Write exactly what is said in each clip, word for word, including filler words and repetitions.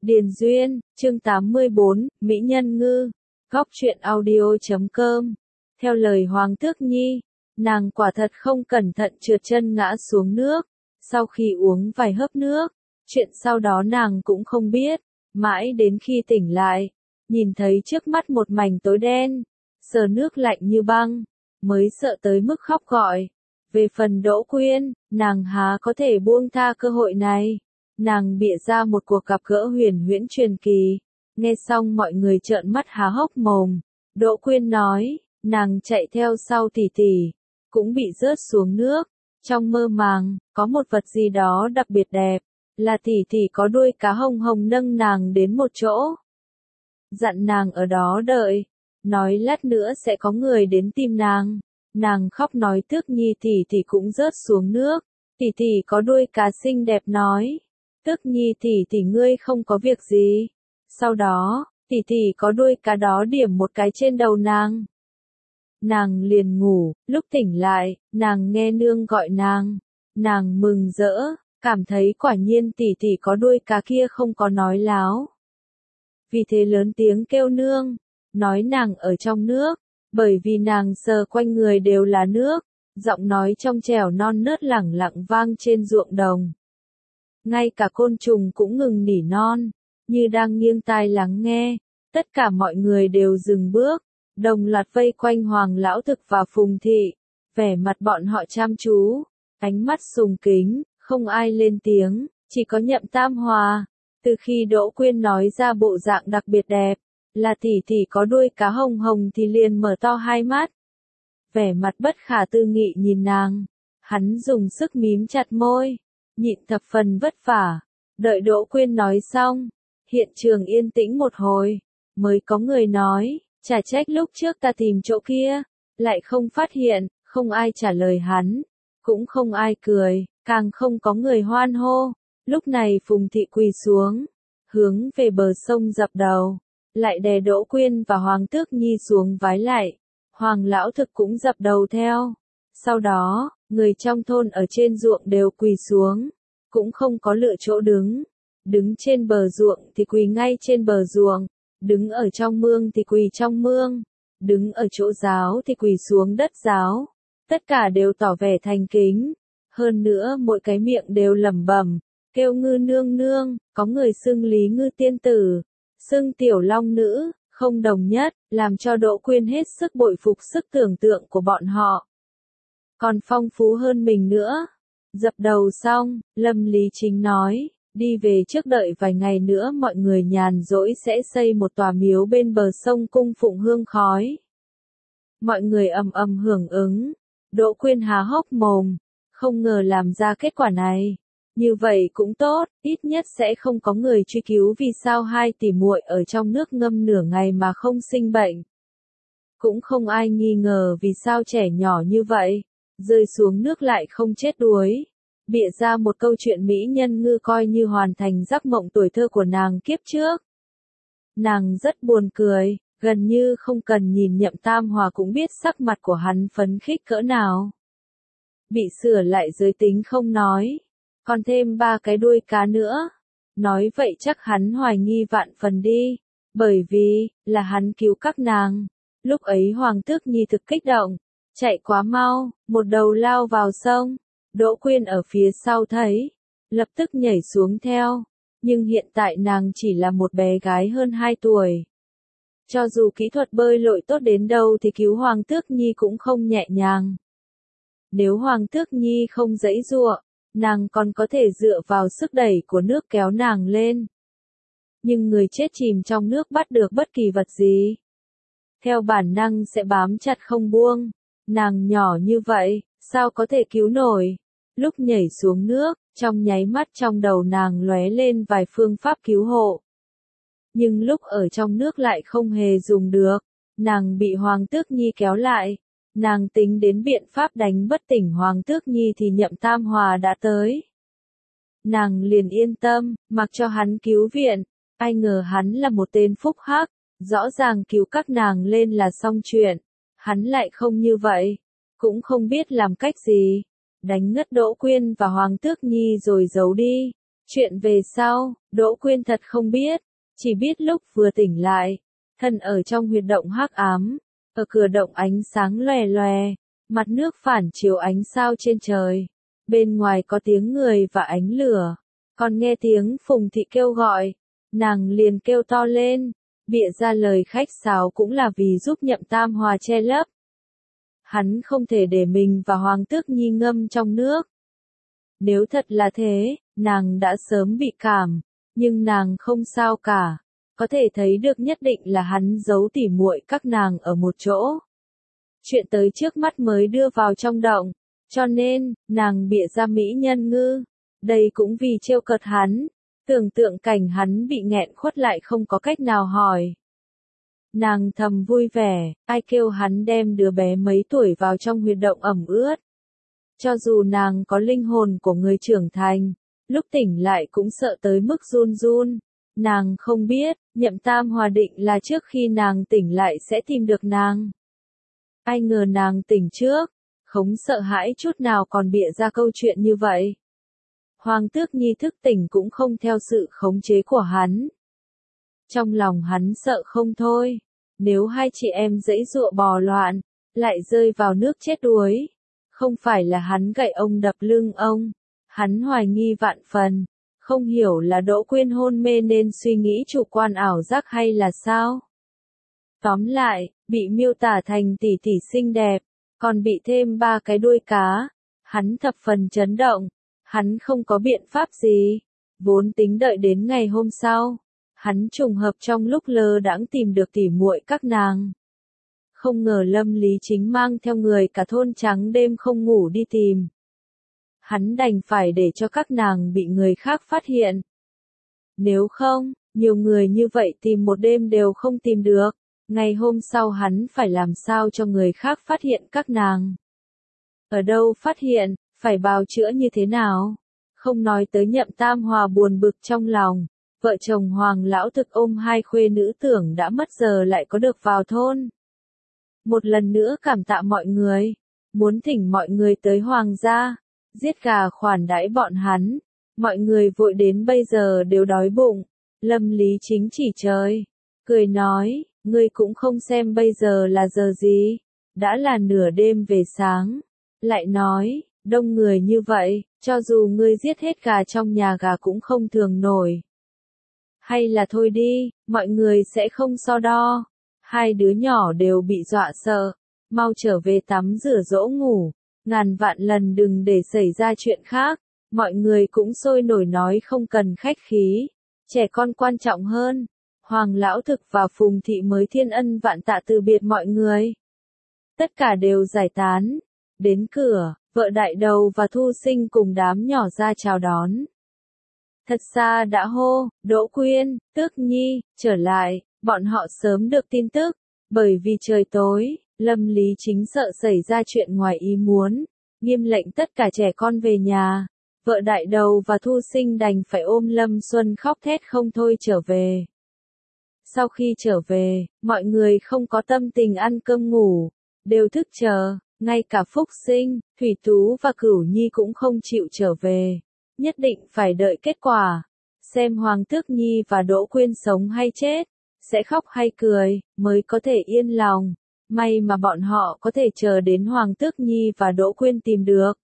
Điền Duyên, chương tám mươi bốn, Mỹ Nhân Ngư, góc truyện audio chấm com. Theo lời Hoàng Tước Nhi, nàng quả thật không cẩn thận trượt chân ngã xuống nước, sau khi uống vài hớp nước, chuyện sau đó nàng cũng không biết, mãi đến khi tỉnh lại, nhìn thấy trước mắt một mảnh tối đen, sờ nước lạnh như băng, mới sợ tới mức khóc gọi. Về phần Đỗ Quyên, nàng há có thể buông tha cơ hội này. Nàng bịa ra một cuộc gặp gỡ huyền huyễn truyền kỳ. Nghe xong mọi người trợn mắt há hốc mồm. Đỗ Quyên nói, nàng chạy theo sau tỷ tỷ, cũng bị rớt xuống nước. Trong mơ màng, có một vật gì đó đặc biệt đẹp, là tỷ tỷ có đuôi cá hồng hồng nâng nàng đến một chỗ. Dặn nàng ở đó đợi, nói lát nữa sẽ có người đến tìm nàng. Nàng khóc nói Tước Nhi tỷ tỷ cũng rớt xuống nước. Tỷ tỷ có đuôi cá xinh đẹp nói, Tước Nhi tỷ tỷ ngươi không có việc gì. Sau đó, tỷ tỷ có đuôi cá đó điểm một cái trên đầu nàng. Nàng liền ngủ, lúc tỉnh lại, nàng nghe nương gọi nàng. Nàng mừng rỡ, cảm thấy quả nhiên tỷ tỷ có đuôi cá kia không có nói láo. Vì thế lớn tiếng kêu nương, nói nàng ở trong nước. Bởi vì nàng sờ quanh người đều là nước, giọng nói trong trẻo non nớt lẳng lặng vang trên ruộng đồng. Ngay cả côn trùng cũng ngừng nỉ non, như đang nghiêng tai lắng nghe, tất cả mọi người đều dừng bước, đồng loạt vây quanh Hoàng Lão Thực và Phùng Thị, vẻ mặt bọn họ chăm chú, ánh mắt sùng kính, không ai lên tiếng, chỉ có Nhậm Tam Hòa. Từ khi Đỗ Quyên nói ra bộ dạng đặc biệt đẹp, là tỷ tỷ có đuôi cá hồng hồng thì liền mở to hai mắt. Vẻ mặt bất khả tư nghị nhìn nàng, hắn dùng sức mím chặt môi, nhịn thập phần vất vả, đợi Đỗ Quyên nói xong, hiện trường yên tĩnh một hồi, mới có người nói, chả trách lúc trước ta tìm chỗ kia, lại không phát hiện, không ai trả lời hắn, cũng không ai cười, càng không có người hoan hô. Lúc này Phùng Thị quỳ xuống, hướng về bờ sông dập đầu. Lại đè Đỗ Quyên và Hoàng Tước Nhi xuống vái lại. Hoàng Lão Thực cũng dập đầu theo. Sau đó, người trong thôn ở trên ruộng đều quỳ xuống, cũng không có lựa chỗ đứng. Đứng trên bờ ruộng thì quỳ ngay trên bờ ruộng, đứng ở trong mương thì quỳ trong mương, đứng ở chỗ giáo thì quỳ xuống đất giáo. Tất cả đều tỏ vẻ thành kính. Hơn nữa mỗi cái miệng đều lẩm bẩm, kêu Ngư nương nương, có người xưng Lý Ngư tiên tử, xưng Tiểu Long nữ, không đồng nhất, làm cho Đỗ Quyên hết sức bội phục sức tưởng tượng của bọn họ. Còn phong phú hơn mình nữa. Dập đầu xong, Lâm Lý Chính nói, đi về trước đợi vài ngày nữa mọi người nhàn rỗi sẽ xây một tòa miếu bên bờ sông cung phụng hương khói. Mọi người ầm ầm hưởng ứng. Đỗ Quyên há hốc mồm, không ngờ làm ra kết quả này. Như vậy cũng tốt, ít nhất sẽ không có người truy cứu vì sao hai tỷ muội ở trong nước ngâm nửa ngày mà không sinh bệnh. Cũng không ai nghi ngờ vì sao trẻ nhỏ như vậy, rơi xuống nước lại không chết đuối. Bịa ra một câu chuyện Mỹ Nhân Ngư coi như hoàn thành giấc mộng tuổi thơ của nàng kiếp trước. Nàng rất buồn cười, gần như không cần nhìn Nhậm Tam Hòa cũng biết sắc mặt của hắn phấn khích cỡ nào. Bị sửa lại giới tính không nói. Còn thêm ba cái đuôi cá nữa. Nói vậy chắc hắn hoài nghi vạn phần đi. Bởi vì, là hắn cứu các nàng. Lúc ấy Hoàng Tước Nhi thực kích động. Chạy quá mau, một đầu lao vào sông. Đỗ Quyên ở phía sau thấy. Lập tức nhảy xuống theo. Nhưng hiện tại nàng chỉ là một bé gái hơn hai tuổi. Cho dù kỹ thuật bơi lội tốt đến đâu thì cứu Hoàng Tước Nhi cũng không nhẹ nhàng. Nếu Hoàng Tước Nhi không giãy giụa, nàng còn có thể dựa vào sức đẩy của nước kéo nàng lên. Nhưng người chết chìm trong nước bắt được bất kỳ vật gì, theo bản năng sẽ bám chặt không buông. Nàng nhỏ như vậy, sao có thể cứu nổi? Lúc nhảy xuống nước, trong nháy mắt trong đầu nàng lóe lên vài phương pháp cứu hộ. Nhưng lúc ở trong nước lại không hề dùng được. Nàng bị Hoàng Tước Nhi kéo lại. Nàng tính đến biện pháp đánh bất tỉnh Hoàng Tước Nhi thì Nhậm Tam Hòa đã tới. Nàng liền yên tâm, mặc cho hắn cứu viện. Ai ngờ hắn là một tên phúc hắc, rõ ràng cứu các nàng lên là xong chuyện. Hắn lại không như vậy, cũng không biết làm cách gì. Đánh ngất Đỗ Quyên và Hoàng Tước Nhi rồi giấu đi. Chuyện về sau, Đỗ Quyên thật không biết, chỉ biết lúc vừa tỉnh lại, thân ở trong huyệt động hắc ám, ở cửa động ánh sáng lòe lòe, mặt nước phản chiếu ánh sao trên trời, bên ngoài có tiếng người và ánh lửa, còn nghe tiếng Phùng Thị kêu gọi, nàng liền kêu to lên, bịa ra lời khách sáo cũng là vì giúp Nhậm Tam Hòa che lấp. Hắn không thể để mình và Hoàng Tước Nhi ngâm trong nước. Nếu thật là thế, nàng đã sớm bị cảm, nhưng nàng không sao cả, có thể thấy được nhất định là hắn giấu tỉ muội các nàng ở một chỗ. Chuyện tới trước mắt mới đưa vào trong động, cho nên, nàng bịa ra mỹ nhân ngư, đây cũng vì trêu cợt hắn, tưởng tượng cảnh hắn bị nghẹn khuất lại không có cách nào hỏi. Nàng thầm vui vẻ, ai kêu hắn đem đứa bé mấy tuổi vào trong huyệt động ẩm ướt. Cho dù nàng có linh hồn của người trưởng thành, lúc tỉnh lại cũng sợ tới mức run run. Nàng không biết, Nhậm Tam Hòa định là trước khi nàng tỉnh lại sẽ tìm được nàng. Ai ngờ nàng tỉnh trước, không sợ hãi chút nào còn bịa ra câu chuyện như vậy. Hoàng Tước Nhi thức tỉnh cũng không theo sự khống chế của hắn. Trong lòng hắn sợ không thôi, nếu hai chị em dãy dụa bò loạn, lại rơi vào nước chết đuối. Không phải là hắn gậy ông đập lưng ông, hắn hoài nghi vạn phần, không hiểu là Đỗ Quyên hôn mê nên suy nghĩ chủ quan ảo giác hay là sao. Tóm lại, bị miêu tả thành tỷ tỷ xinh đẹp, còn bị thêm ba cái đuôi cá, hắn thập phần chấn động, hắn không có biện pháp gì, vốn tính đợi đến ngày hôm sau, hắn trùng hợp trong lúc lơ đãng tìm được tỉ muội các nàng. Không ngờ Lâm Lý Chính mang theo người cả thôn trắng đêm không ngủ đi tìm. Hắn đành phải để cho các nàng bị người khác phát hiện. Nếu không, nhiều người như vậy tìm một đêm đều không tìm được, ngày hôm sau hắn phải làm sao cho người khác phát hiện các nàng. Ở đâu phát hiện, phải bào chữa như thế nào? Không nói tới Nhậm Tam Hòa buồn bực trong lòng, vợ chồng Hoàng lão thực ôm hai khuê nữ tưởng đã mất giờ lại có được vào thôn. Một lần nữa cảm tạ mọi người, muốn thỉnh mọi người tới Hoàng gia, giết gà khoản đãi bọn hắn, mọi người vội đến bây giờ đều đói bụng, Lâm Lý Chính chỉ trời, cười nói, ngươi cũng không xem bây giờ là giờ gì, đã là nửa đêm về sáng, lại nói, đông người như vậy, cho dù ngươi giết hết gà trong nhà gà cũng không thường nổi. Hay là thôi đi, mọi người sẽ không so đo. Hai đứa nhỏ đều bị dọa sợ, mau trở về tắm rửa dỗ ngủ, ngàn vạn lần đừng để xảy ra chuyện khác, mọi người cũng sôi nổi nói không cần khách khí, trẻ con quan trọng hơn. Hoàng lão thực và Phùng Thị mới thiên ân vạn tạ từ biệt mọi người. Tất cả đều giải tán, đến cửa, vợ đại đầu và Thu Sinh cùng đám nhỏ ra chào đón. Thật xa đã hô, Đỗ Quyên, Tước Nhi, trở lại. Bọn họ sớm được tin tức, bởi vì trời tối, Lâm Lý Chính sợ xảy ra chuyện ngoài ý muốn, nghiêm lệnh tất cả trẻ con về nhà, vợ đại đầu và Thu Sinh đành phải ôm Lâm Xuân khóc thét không thôi trở về. Sau khi trở về, mọi người không có tâm tình ăn cơm ngủ, đều thức chờ, ngay cả Phúc Sinh, Thủy Tú và Cửu Nhi cũng không chịu trở về, nhất định phải đợi kết quả, xem Hoàng Tước Nhi và Đỗ Quyên sống hay chết. Sẽ khóc hay cười, mới có thể yên lòng. May mà bọn họ có thể chờ đến Hoàng Tước Nhi và Đỗ Quyên tìm được.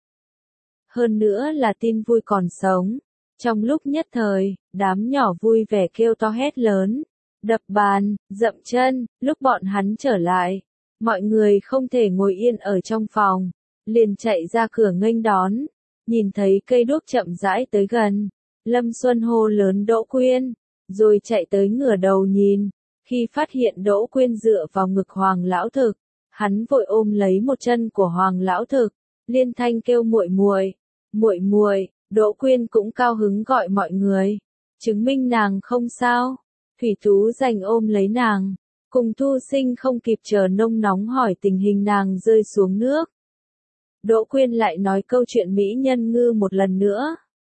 Hơn nữa là tin vui còn sống. Trong lúc nhất thời, đám nhỏ vui vẻ kêu to hét lớn, đập bàn, dậm chân, lúc bọn hắn trở lại. Mọi người không thể ngồi yên ở trong phòng, liền chạy ra cửa nghênh đón. Nhìn thấy cây đuốc chậm rãi tới gần, Lâm Xuân hô lớn Đỗ Quyên. Rồi chạy tới ngửa đầu nhìn, khi phát hiện Đỗ Quyên dựa vào ngực Hoàng lão thực, hắn vội ôm lấy một chân của Hoàng lão thực, liên thanh kêu muội muội, muội muội, Đỗ Quyên cũng cao hứng gọi mọi người, chứng minh nàng không sao. Thủy Tú giành ôm lấy nàng, cùng Thu Sinh không kịp chờ nông nóng hỏi tình hình nàng rơi xuống nước. Đỗ Quyên lại nói câu chuyện mỹ nhân ngư một lần nữa.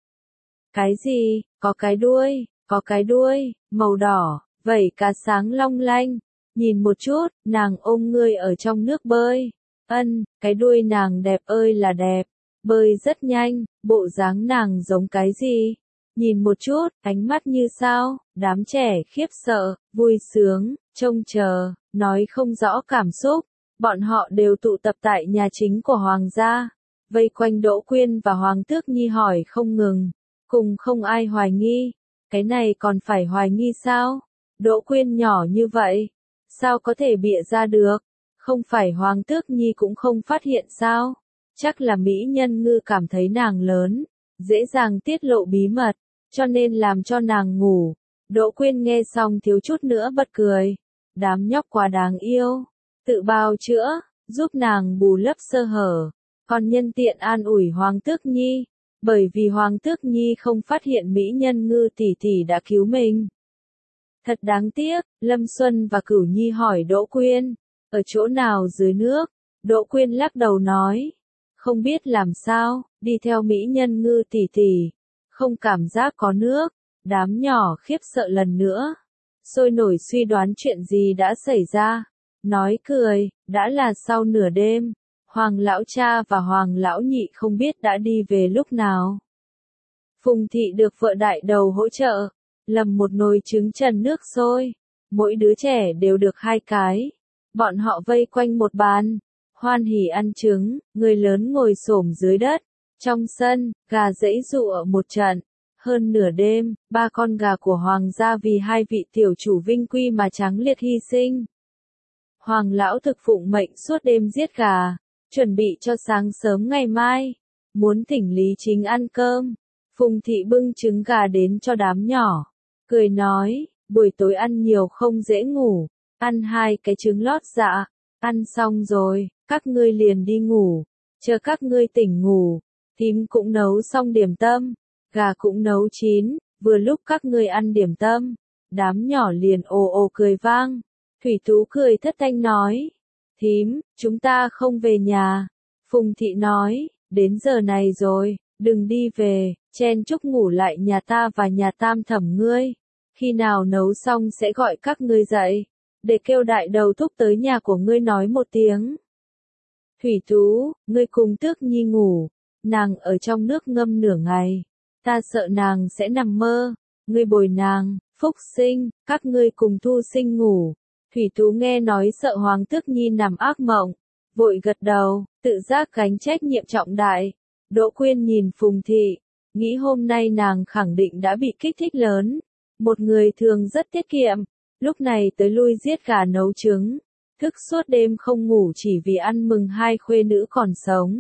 Cái gì, có cái đuôi. Có cái đuôi, màu đỏ, vảy cá sáng long lanh, nhìn một chút, nàng ôm ngươi ở trong nước bơi, ân, cái đuôi nàng đẹp ơi là đẹp, bơi rất nhanh, bộ dáng nàng giống cái gì, nhìn một chút, ánh mắt như sao, đám trẻ khiếp sợ, vui sướng, trông chờ, nói không rõ cảm xúc. Bọn họ đều tụ tập tại nhà chính của Hoàng gia, vây quanh Đỗ Quyên và Hoàng Tước Nhi hỏi không ngừng, cùng không ai hoài nghi. Cái này còn phải hoài nghi sao? Đỗ Quyên nhỏ như vậy, sao có thể bịa ra được? Không phải Hoàng Tước Nhi cũng không phát hiện sao? Chắc là Mỹ Nhân Ngư cảm thấy nàng lớn, dễ dàng tiết lộ bí mật, cho nên làm cho nàng ngủ. Đỗ Quyên nghe xong thiếu chút nữa bật cười. Đám nhóc quá đáng yêu, tự bào chữa, giúp nàng bù lấp sơ hở, còn nhân tiện an ủi Hoàng Tước Nhi, bởi vì Hoàng Tước Nhi không phát hiện Mỹ Nhân Ngư tỷ tỷ đã cứu mình. Thật đáng tiếc, Lâm Xuân và Cửu Nhi hỏi Đỗ Quyên, ở chỗ nào dưới nước? Đỗ Quyên lắc đầu nói, không biết làm sao, đi theo Mỹ Nhân Ngư tỷ tỷ, không cảm giác có nước. Đám nhỏ khiếp sợ lần nữa, sôi nổi suy đoán chuyện gì đã xảy ra. Nói cười, đã là sau nửa đêm, Hoàng lão cha và Hoàng lão nhị không biết đã đi về lúc nào. Phùng thị được vợ đại đầu hỗ trợ, lầm một nồi trứng trần nước sôi, mỗi đứa trẻ đều được hai cái. Bọn họ vây quanh một bàn, hoan hỉ ăn trứng, người lớn ngồi xổm dưới đất. Trong sân, gà giãy giụa một trận. Hơn nửa đêm, ba con gà của Hoàng gia vì hai vị tiểu chủ vinh quy mà tráng liệt hy sinh. Hoàng lão thực phụng mệnh suốt đêm giết gà, chuẩn bị cho sáng sớm ngày mai, muốn thỉnh Lý Chính ăn cơm. Phùng thị bưng trứng gà đến cho đám nhỏ, cười nói, buổi tối ăn nhiều không dễ ngủ, ăn hai cái trứng lót dạ, ăn xong rồi, các ngươi liền đi ngủ, chờ các ngươi tỉnh ngủ, thím cũng nấu xong điểm tâm, gà cũng nấu chín, vừa lúc các ngươi ăn điểm tâm. Đám nhỏ liền ồ ồ cười vang. Thủy Tú cười thất thanh nói, thím, chúng ta không về nhà. Phùng thị nói, đến giờ này rồi, đừng đi về, chen chúc ngủ lại nhà ta và nhà tam thẩm ngươi. Khi nào nấu xong sẽ gọi các ngươi dậy, để kêu đại đầu thúc tới nhà của ngươi nói một tiếng. Thủy Tú, ngươi cùng Tước Nhi ngủ, nàng ở trong nước ngâm nửa ngày, ta sợ nàng sẽ nằm mơ, ngươi bồi nàng. Phúc Sinh, các ngươi cùng Thu Sinh ngủ. Thủy Tú nghe nói sợ Hoàng Tước Nhi nằm ác mộng, vội gật đầu, tự giác gánh trách nhiệm trọng đại. Đỗ Quyên nhìn Phùng thị, nghĩ hôm nay nàng khẳng định đã bị kích thích lớn. Một người thường rất tiết kiệm, lúc này tới lui giết gà nấu trứng, thức suốt đêm không ngủ chỉ vì ăn mừng hai khuê nữ còn sống.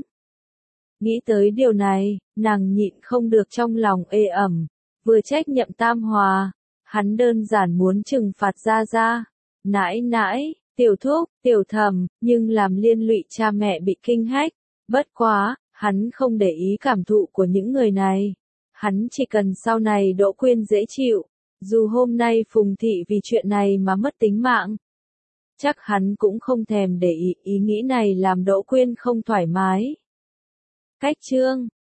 Nghĩ tới điều này, nàng nhịn không được trong lòng ê ẩm, vừa trách Nhậm Tam Hòa, hắn đơn giản muốn trừng phạt Gia Gia, nãi nãi, tiểu thúc, tiểu thẩm, nhưng làm liên lụy cha mẹ bị kinh hách. Bất quá, hắn không để ý cảm thụ của những người này. Hắn chỉ cần sau này Đỗ Quyên dễ chịu, dù hôm nay Phùng thị vì chuyện này mà mất tính mạng. Chắc hắn cũng không thèm để ý ý nghĩ này làm Đỗ Quyên không thoải mái. Cách chương